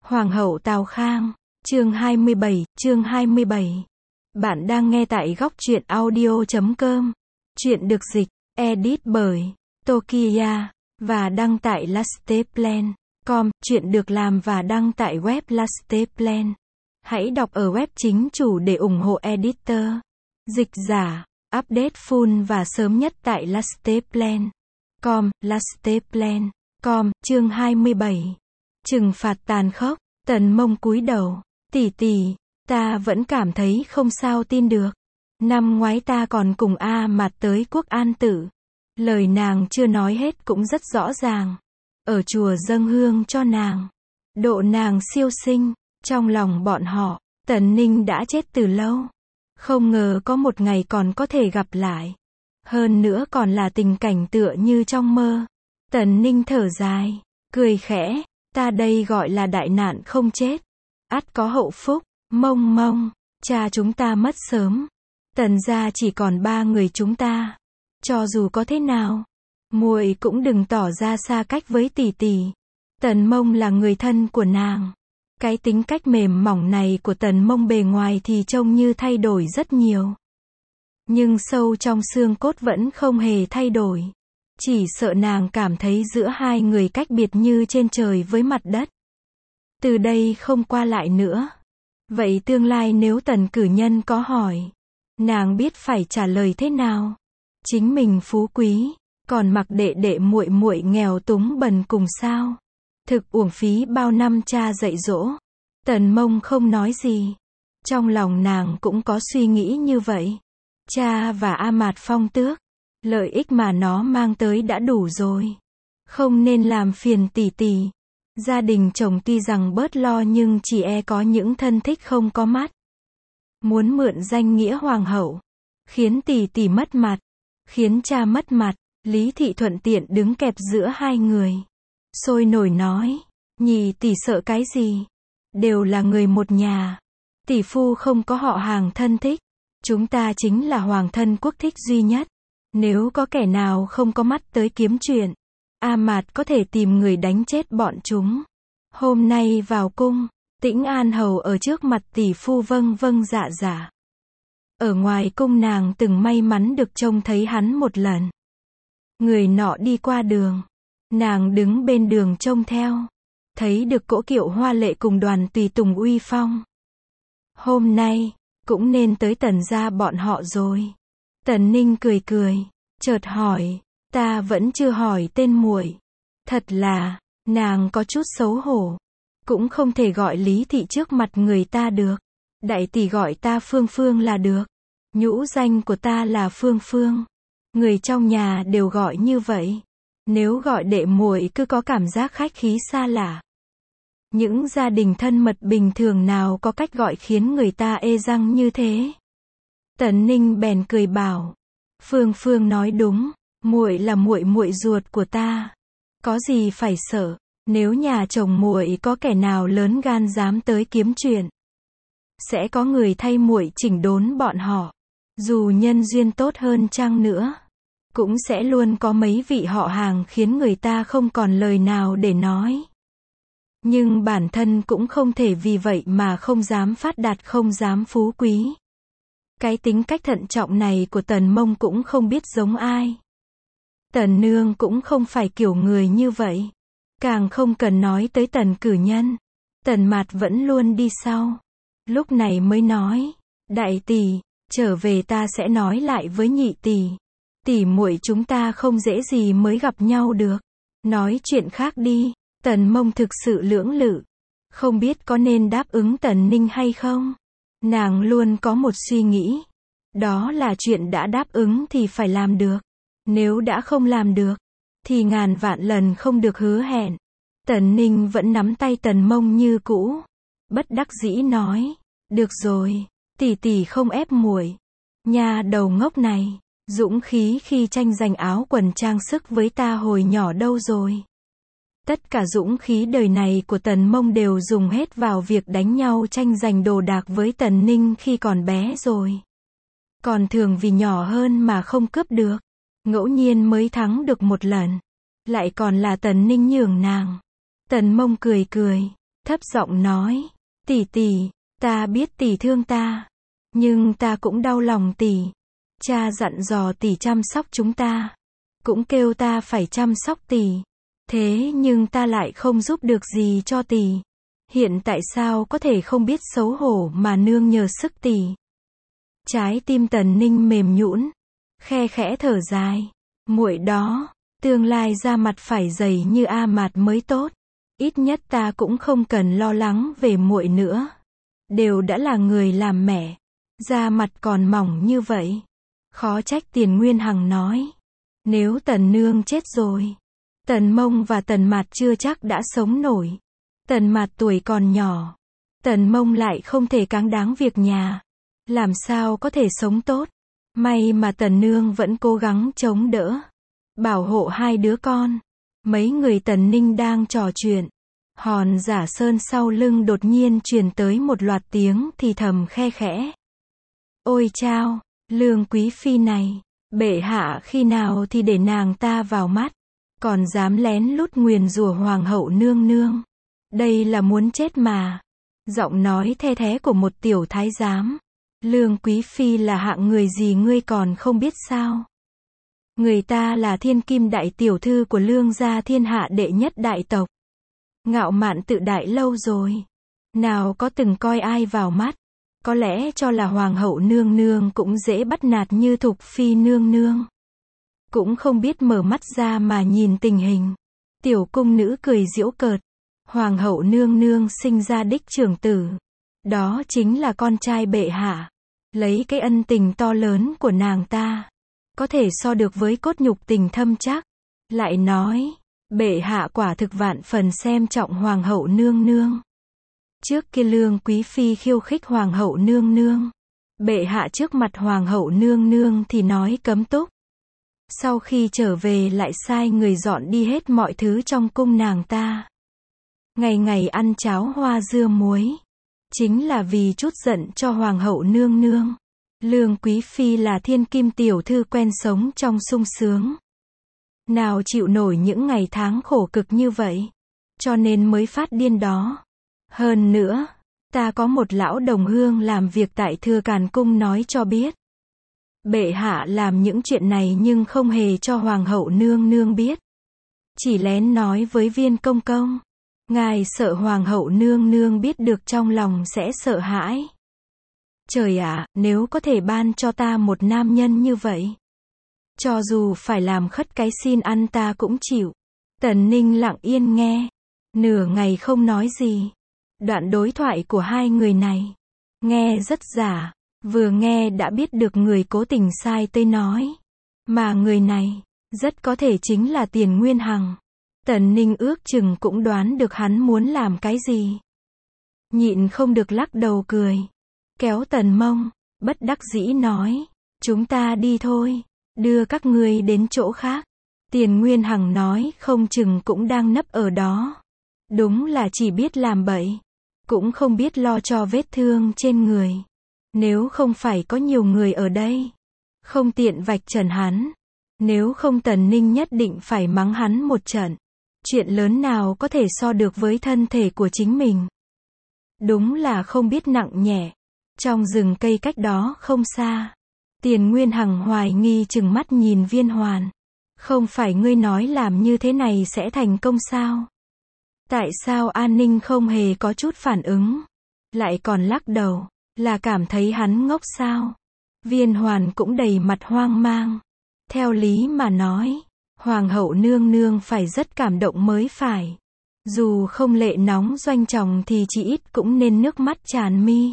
Hoàng hậu Tào Khang, chương 27. Bạn đang nghe tại góc truyện audio.com. Truyện được dịch, edit bởi Tokiya và đăng tại lasteplan.com. Truyện được làm và đăng tại web Lasteplan. Hãy đọc ở web chính chủ để ủng hộ editor, dịch giả, update full và sớm nhất tại lasteplan.com. Lasteplan.com, chương 27. Trừng phạt tàn khốc. Tần Mông cúi đầu. Tỷ tỷ, ta vẫn cảm thấy không sao tin được. Năm ngoái ta còn cùng A Mạt tới Quốc An Tự. Lời nàng chưa nói hết cũng rất rõ ràng. Ở chùa dâng hương cho nàng. Độ nàng siêu sinh. Trong lòng bọn họ, Tần Ninh đã chết từ lâu. Không ngờ có một ngày còn có thể gặp lại. Hơn nữa còn là tình cảnh tựa như trong mơ. Tần Ninh thở dài, cười khẽ. Ta đây gọi là đại nạn không chết. Ắt có hậu phúc. Mông, cha chúng ta mất sớm. Tần gia chỉ còn 3 người chúng ta. Cho dù có thế nào, muội cũng đừng tỏ ra xa cách với tỷ tỷ. Tần Mông là người thân của nàng. Cái tính cách mềm mỏng này của Tần Mông bề ngoài thì trông như thay đổi rất nhiều. Nhưng sâu trong xương cốt vẫn không hề thay đổi. Chỉ sợ nàng cảm thấy giữa hai người cách biệt như trên trời với mặt đất. Từ đây không qua lại nữa. Vậy tương lai nếu Tần cử nhân có hỏi, nàng biết phải trả lời thế nào? Chính mình phú quý, còn mặc đệ đệ muội muội nghèo túng bần cùng sao? Thực uổng phí bao năm cha dạy dỗ. Tần Mông không nói gì. Trong lòng nàng cũng có suy nghĩ như vậy. Cha và A Mạt phong tước, lợi ích mà nó mang tới đã đủ rồi. Không nên làm phiền tỷ tỷ. Gia đình chồng tuy rằng bớt lo nhưng chỉ e có những thân thích không có mắt. Muốn mượn danh nghĩa hoàng hậu, khiến tỷ tỷ mất mặt, khiến cha mất mặt. Lý Thị thuận tiện đứng kẹp giữa hai người. Sôi nổi nói, nhị tỷ sợ cái gì? Đều là người một nhà. Tỷ phu không có họ hàng thân thích. Chúng ta chính là hoàng thân quốc thích duy nhất. Nếu có kẻ nào không có mắt tới kiếm chuyện, A Mạt có thể tìm người đánh chết bọn chúng. Hôm nay vào cung, Tĩnh An hầu ở trước mặt tỷ phu vâng dạ. Ở ngoài cung nàng từng may mắn được trông thấy hắn một lần. Người nọ đi qua đường, nàng đứng bên đường trông theo, thấy được cỗ kiệu hoa lệ cùng đoàn tùy tùng uy phong. Hôm nay, cũng nên tới Tần gia bọn họ rồi. Tần Ninh cười, chợt hỏi, ta vẫn chưa hỏi tên muội. Thật là, nàng có chút xấu hổ. Cũng không thể gọi Lý Thị trước mặt người ta được. Đại tỷ gọi ta Phương là được. Nhũ danh của ta là Phương. Người trong nhà đều gọi như vậy. Nếu gọi đệ muội cứ có cảm giác khách khí xa lạ. Những gia đình thân mật bình thường nào có cách gọi khiến người ta ê răng như thế. Tần Ninh bèn cười bảo, Phương nói đúng, muội là muội ruột của ta. Có gì phải sợ, nếu nhà chồng muội có kẻ nào lớn gan dám tới kiếm chuyện, sẽ có người thay muội chỉnh đốn bọn họ. Dù nhân duyên tốt hơn chăng nữa, cũng sẽ luôn có mấy vị họ hàng khiến người ta không còn lời nào để nói. Nhưng bản thân cũng không thể vì vậy mà không dám phát đạt, không dám phú quý. Cái tính cách thận trọng này của Tần Mông cũng không biết giống ai. Tần nương cũng không phải kiểu người như vậy. Càng không cần nói tới Tần cử nhân. Tần Mạt vẫn luôn đi sau. Lúc này mới nói, đại tỷ, trở về ta sẽ nói lại với nhị tỷ. Tỷ muội chúng ta không dễ gì mới gặp nhau được. Nói chuyện khác đi. Tần Mông thực sự lưỡng lự. Không biết có nên đáp ứng Tần Ninh hay không. Nàng luôn có một suy nghĩ. Đó là chuyện đã đáp ứng thì phải làm được. Nếu đã không làm được, thì ngàn vạn lần không được hứa hẹn. Tần Ninh vẫn nắm tay Tần Mông như cũ. Bất đắc dĩ nói, được rồi, tỷ không ép muội. Nhà đầu ngốc này, dũng khí khi tranh giành áo quần trang sức với ta hồi nhỏ đâu rồi. Tất cả dũng khí đời này của Tần Mông đều dùng hết vào việc đánh nhau tranh giành đồ đạc với Tần Ninh khi còn bé rồi. Còn thường vì nhỏ hơn mà không cướp được. Ngẫu nhiên mới thắng được một lần. Lại còn là Tần Ninh nhường nàng. Tần Mông cười, thấp giọng nói, tỷ tỷ, ta biết tỷ thương ta, nhưng ta cũng đau lòng tỷ. Cha dặn dò tỷ chăm sóc chúng ta, cũng kêu ta phải chăm sóc tỷ. Thế nhưng ta lại không giúp được gì cho tỷ. Hiện tại sao có thể không biết xấu hổ mà nương nhờ sức tỷ. Trái tim Tần Ninh mềm nhũn, khe khẽ thở dài. Muội đó, tương lai da mặt phải dày như A Mạt mới tốt. Ít nhất ta cũng không cần lo lắng về muội nữa. Đều đã là người làm mẹ, da mặt còn mỏng như vậy. Khó trách Tiền Nguyên Hằng nói, nếu Tần nương chết rồi, Tần Mông và Tần Mạt chưa chắc đã sống nổi. Tần Mạt tuổi còn nhỏ, Tần Mông lại không thể cáng đáng việc nhà, làm sao có thể sống tốt. May mà Tần nương vẫn cố gắng chống đỡ, bảo hộ hai đứa con. Mấy người Tần Ninh đang trò chuyện, Hòn Giả Sơn sau lưng đột nhiên truyền tới một loạt tiếng thì thầm khe khẽ. Ôi chao, Lương Quý Phi này, bệ hạ khi nào thì để nàng ta vào mắt, còn dám lén lút nguyền rủa hoàng hậu nương nương. Đây là muốn chết mà. Giọng nói the thé của một tiểu thái giám. Lương Quý Phi là hạng người gì ngươi còn không biết sao? Người ta là thiên kim đại tiểu thư của Lương gia thiên hạ đệ nhất đại tộc. Ngạo mạn tự đại lâu rồi. Nào có từng coi ai vào mắt. Có lẽ cho là hoàng hậu nương nương cũng dễ bắt nạt như Thục Phi nương nương. Cũng không biết mở mắt ra mà nhìn tình hình. Tiểu cung nữ cười giễu cợt. Hoàng hậu nương nương sinh ra đích trưởng tử. Đó chính là con trai bệ hạ. Lấy cái ân tình to lớn của nàng ta, có thể so được với cốt nhục tình thâm chắc. Lại nói, bệ hạ quả thực vạn phần xem trọng hoàng hậu nương nương. Trước kia Lương Quý Phi khiêu khích hoàng hậu nương nương. Bệ hạ trước mặt hoàng hậu nương nương thì nói cấm túc. Sau khi trở về lại sai người dọn đi hết mọi thứ trong cung nàng ta. Ngày ngày ăn cháo hoa dưa muối. Chính là vì chút giận cho hoàng hậu nương nương. Lương Quý Phi là thiên kim tiểu thư quen sống trong sung sướng. Nào chịu nổi những ngày tháng khổ cực như vậy. Cho nên mới phát điên đó. Hơn nữa, ta có một lão đồng hương làm việc tại Thừa Càn Cung nói cho biết. Bệ hạ làm những chuyện này nhưng không hề cho hoàng hậu nương nương biết. Chỉ lén nói với Viên công công. Ngài sợ hoàng hậu nương nương biết được trong lòng sẽ sợ hãi. Trời ạ, nếu có thể ban cho ta một nam nhân như vậy. Cho dù phải làm khất cái xin ăn ta cũng chịu. Tần Ninh lặng yên nghe. Nửa ngày không nói gì. Đoạn đối thoại của hai người này. Nghe rất giả. Vừa nghe đã biết được người cố tình sai tới nói. Mà người này, rất có thể chính là Tiền Nguyên Hằng. Tần Ninh ước chừng cũng đoán được hắn muốn làm cái gì. Nhịn không được lắc đầu cười. Kéo Tần Mông, bất đắc dĩ nói. Chúng ta đi thôi, đưa các ngươi đến chỗ khác. Tiền Nguyên Hằng nói không chừng cũng đang nấp ở đó. Đúng là chỉ biết làm bậy. Cũng không biết lo cho vết thương trên người. Nếu không phải có nhiều người ở đây. Không tiện vạch trần hắn. Nếu không Tần Ninh nhất định phải mắng hắn một trận. Chuyện lớn nào có thể so được với thân thể của chính mình. Đúng là không biết nặng nhẹ. Trong rừng cây cách đó không xa. Tiền Nguyên Hằng hoài nghi chừng mắt nhìn Viên Hoàn. Không phải ngươi nói làm như thế này sẽ thành công sao? Tại sao An Ninh không hề có chút phản ứng? Lại còn lắc đầu. Là cảm thấy hắn ngốc sao? Viên Hoàn cũng đầy mặt hoang mang. Theo lý mà nói, hoàng hậu nương nương phải rất cảm động mới phải. Dù không lệ nóng doanh tròng thì chỉ ít cũng nên nước mắt tràn mi.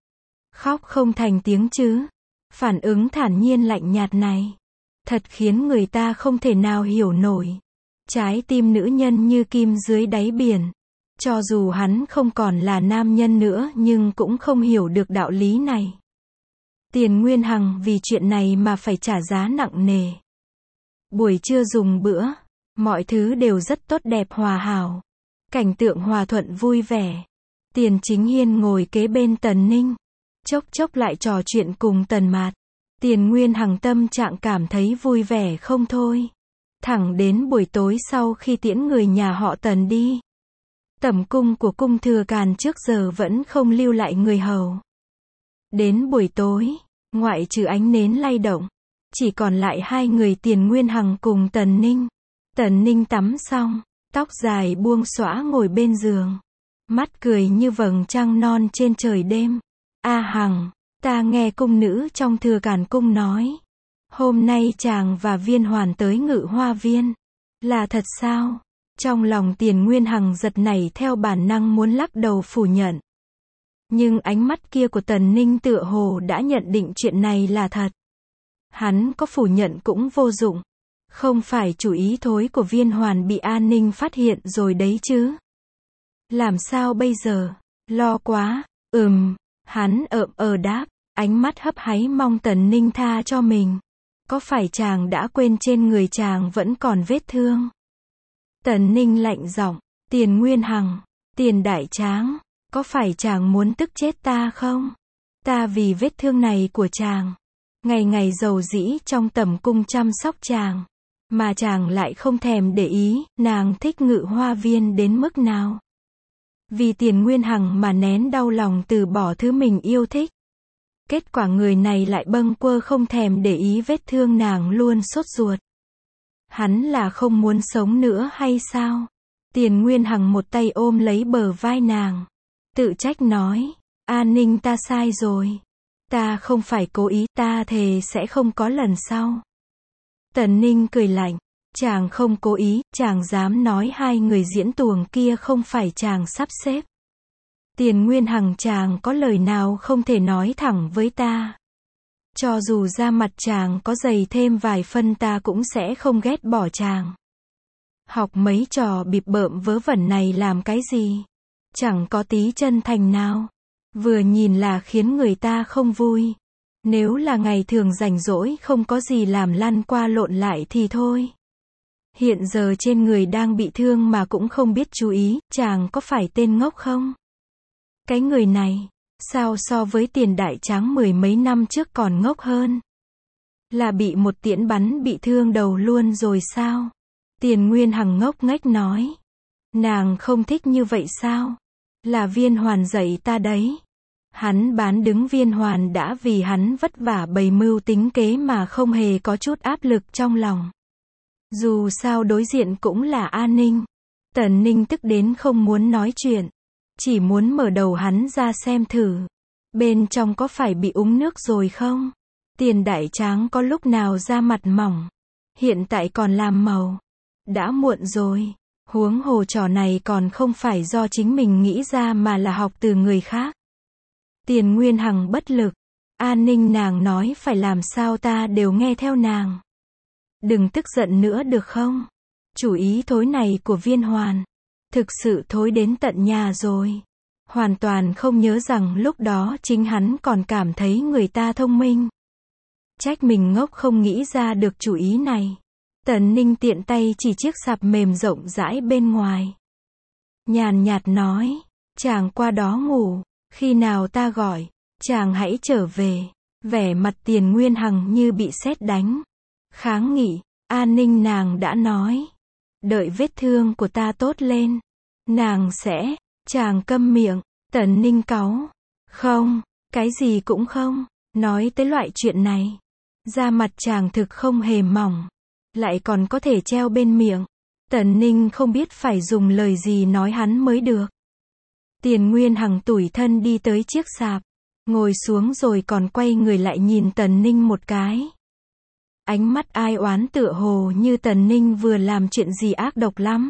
Khóc không thành tiếng chứ. Phản ứng thản nhiên lạnh nhạt này. Thật khiến người ta không thể nào hiểu nổi. Trái tim nữ nhân như kim dưới đáy biển. Cho dù hắn không còn là nam nhân nữa nhưng cũng không hiểu được đạo lý này. Tiền Nguyên Hằng vì chuyện này mà phải trả giá nặng nề. Buổi trưa dùng bữa, mọi thứ đều rất tốt đẹp hòa hảo. Cảnh tượng hòa thuận vui vẻ. Tiền Chính Hiên ngồi kế bên Tần Ninh. Chốc chốc lại trò chuyện cùng Tần Mạt. Tiền Nguyên Hằng tâm trạng cảm thấy vui vẻ không thôi. Thẳng đến buổi tối sau khi tiễn người nhà họ Tần đi. Tẩm cung của cung Thừa Càn trước giờ vẫn không lưu lại người hầu. Đến buổi tối, ngoại trừ ánh nến lay động, chỉ còn lại hai người Tiền Nguyên Hằng cùng Tần Ninh. Tần Ninh tắm xong, tóc dài buông xõa ngồi bên giường. Mắt cười như vầng trăng non trên trời đêm. A Hằng, ta nghe cung nữ trong Thừa Càn cung nói. Hôm nay chàng và Viên Hoàn tới Ngự Hoa Viên. Là thật sao? Trong lòng Tiền Nguyên Hằng giật nảy theo bản năng muốn lắc đầu phủ nhận. Nhưng ánh mắt kia của Tần Ninh tựa hồ đã nhận định chuyện này là thật. Hắn có phủ nhận cũng vô dụng. Không phải chủ ý thối của Viên Hoàn bị an ninh phát hiện rồi đấy chứ. Làm sao bây giờ? Lo quá. Hắn đáp, ánh mắt hấp háy mong Tần Ninh tha cho mình. Có phải chàng đã quên trên người chàng vẫn còn vết thương? Tần Ninh lạnh giọng, Tiền Nguyên Hằng, Tiền Đại Tráng, có phải chàng muốn tức chết ta không? Ta vì vết thương này của chàng, ngày ngày dầu dĩ trong tẩm cung chăm sóc chàng, mà chàng lại không thèm để ý, nàng thích Ngự Hoa Viên đến mức nào? Vì Tiền Nguyên Hằng mà nén đau lòng từ bỏ thứ mình yêu thích. Kết quả người này lại bâng quơ không thèm để ý vết thương nàng luôn sốt ruột. Hắn là không muốn sống nữa hay sao? Tiền Nguyên Hằng một tay ôm lấy bờ vai nàng. Tự trách nói, An Ninh ta sai rồi. Ta không phải cố ý, ta thề sẽ không có lần sau. Tần Ninh cười lạnh, chàng không cố ý, chàng dám nói hai người diễn tuồng kia không phải chàng sắp xếp. Tiền Nguyên Hằng chàng có lời nào không thể nói thẳng với ta. Cho dù da mặt chàng có dày thêm vài phân ta cũng sẽ không ghét bỏ chàng. Học mấy trò bịp bợm vớ vẩn này làm cái gì? Chẳng có tí chân thành nào. Vừa nhìn là khiến người ta không vui. Nếu là ngày thường rảnh rỗi không có gì làm lăn qua lộn lại thì thôi. Hiện giờ trên người đang bị thương mà cũng không biết chú ý, chàng có phải tên ngốc không? Cái người này, sao so với Tiền Đại Tráng mười mấy năm trước còn ngốc hơn? Là bị một tiễn bắn bị thương đầu luôn rồi sao? Tiền Nguyên Hằng ngốc nghếch nói. Nàng không thích như vậy sao? Là Viên Hoàn dạy ta đấy. Hắn bán đứng Viên Hoàn đã vì hắn vất vả bày mưu tính kế mà không hề có chút áp lực trong lòng. Dù sao đối diện cũng là An Ninh. Tần Ninh tức đến không muốn nói chuyện. Chỉ muốn mở đầu hắn ra xem thử. Bên trong có phải bị úng nước rồi không? Tiền Đại Tráng có lúc nào da mặt mỏng. Hiện tại còn làm màu. Đã muộn rồi. Huống hồ trò này còn không phải do chính mình nghĩ ra mà là học từ người khác. Tiền Nguyên Hằng bất lực. An Ninh nàng nói phải làm sao ta đều nghe theo nàng. Đừng tức giận nữa được không? Chủ ý thối này của Viên Hoàn. Thực sự thối đến tận nhà rồi. Hoàn toàn không nhớ rằng lúc đó chính hắn còn cảm thấy người ta thông minh. Trách mình ngốc không nghĩ ra được chủ ý này. Tần Ninh tiện tay chỉ chiếc sạp mềm rộng rãi bên ngoài. Nhàn nhạt nói, chàng qua đó ngủ, khi nào ta gọi, chàng hãy trở về. Vẻ mặt Tiền Nguyên Hằng như bị sét đánh. Kháng nghị, An Ninh nàng đã nói. Đợi vết thương của ta tốt lên. Nàng sẽ, chàng câm miệng, Tần Ninh cáu. Không, cái gì cũng không, nói tới loại chuyện này. Da mặt chàng thực không hề mỏng. Lại còn có thể treo bên miệng. Tần Ninh không biết phải dùng lời gì nói hắn mới được. Tiền Nguyên Hằng tủi thân đi tới chiếc sạp. Ngồi xuống rồi còn quay người lại nhìn Tần Ninh một cái. Ánh mắt ai oán tựa hồ như Tần Ninh vừa làm chuyện gì ác độc lắm.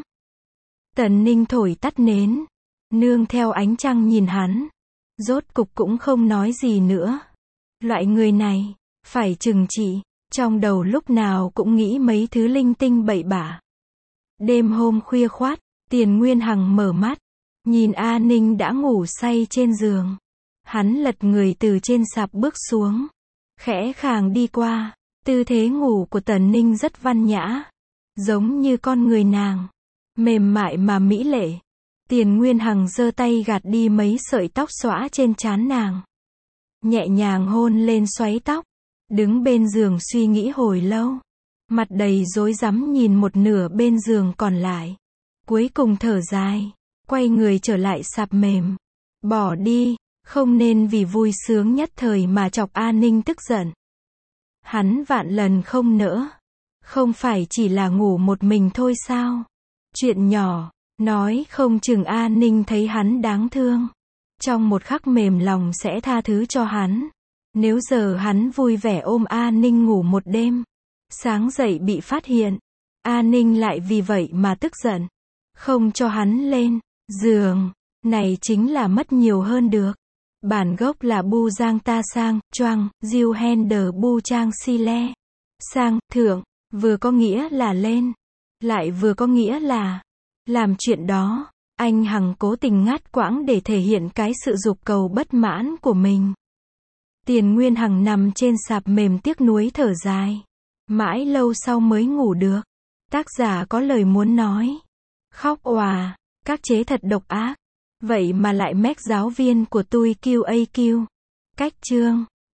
Tần Ninh thổi tắt nến. Nương theo ánh trăng nhìn hắn. Rốt cục cũng không nói gì nữa. Loại người này, phải trừng trị. Trong đầu lúc nào cũng nghĩ mấy thứ linh tinh bậy bạ. Đêm hôm khuya khoát, Tiền Nguyên Hằng mở mắt. Nhìn A Ninh đã ngủ say trên giường. Hắn lật người từ trên sạp bước xuống. Khẽ khàng đi qua. Tư thế ngủ của Tần Ninh rất văn nhã. Giống như con người nàng. Mềm mại mà mỹ lệ. Tiền Nguyên Hằng giơ tay gạt đi mấy sợi tóc xõa trên trán nàng. Nhẹ nhàng hôn lên xoáy tóc. Đứng bên giường suy nghĩ hồi lâu. Mặt đầy rối rắm nhìn một nửa bên giường còn lại. Cuối cùng thở dài. quay người trở lại sạp mềm. Bỏ đi, không nên vì vui sướng nhất thời mà chọc A Ninh tức giận. Hắn vạn lần không nỡ. Không phải chỉ là ngủ một mình thôi sao? Chuyện nhỏ, nói không chừng A Ninh thấy hắn đáng thương. Trong một khắc mềm lòng sẽ tha thứ cho hắn. Nếu giờ hắn vui vẻ ôm A Ninh ngủ một đêm, sáng dậy bị phát hiện, A Ninh lại vì vậy mà tức giận, không cho hắn lên giường, này chính là mất nhiều hơn được. Bản gốc là Bu Giang Ta Sang, Choang, Diêu Hender Bu Trang Si Le. Sang, thượng, vừa có nghĩa là lên, lại vừa có nghĩa là làm chuyện đó. Anh Hằng cố tình ngắt quãng để thể hiện cái sự dục cầu bất mãn của mình. Tiền Nguyên Hằng nằm trên sạp mềm tiếc nuối thở dài. Mãi lâu sau mới ngủ được. Tác giả có lời muốn nói. Khóc òa, các chế thật độc ác. Vậy mà lại mách giáo viên của tôi QAQ. Cách chương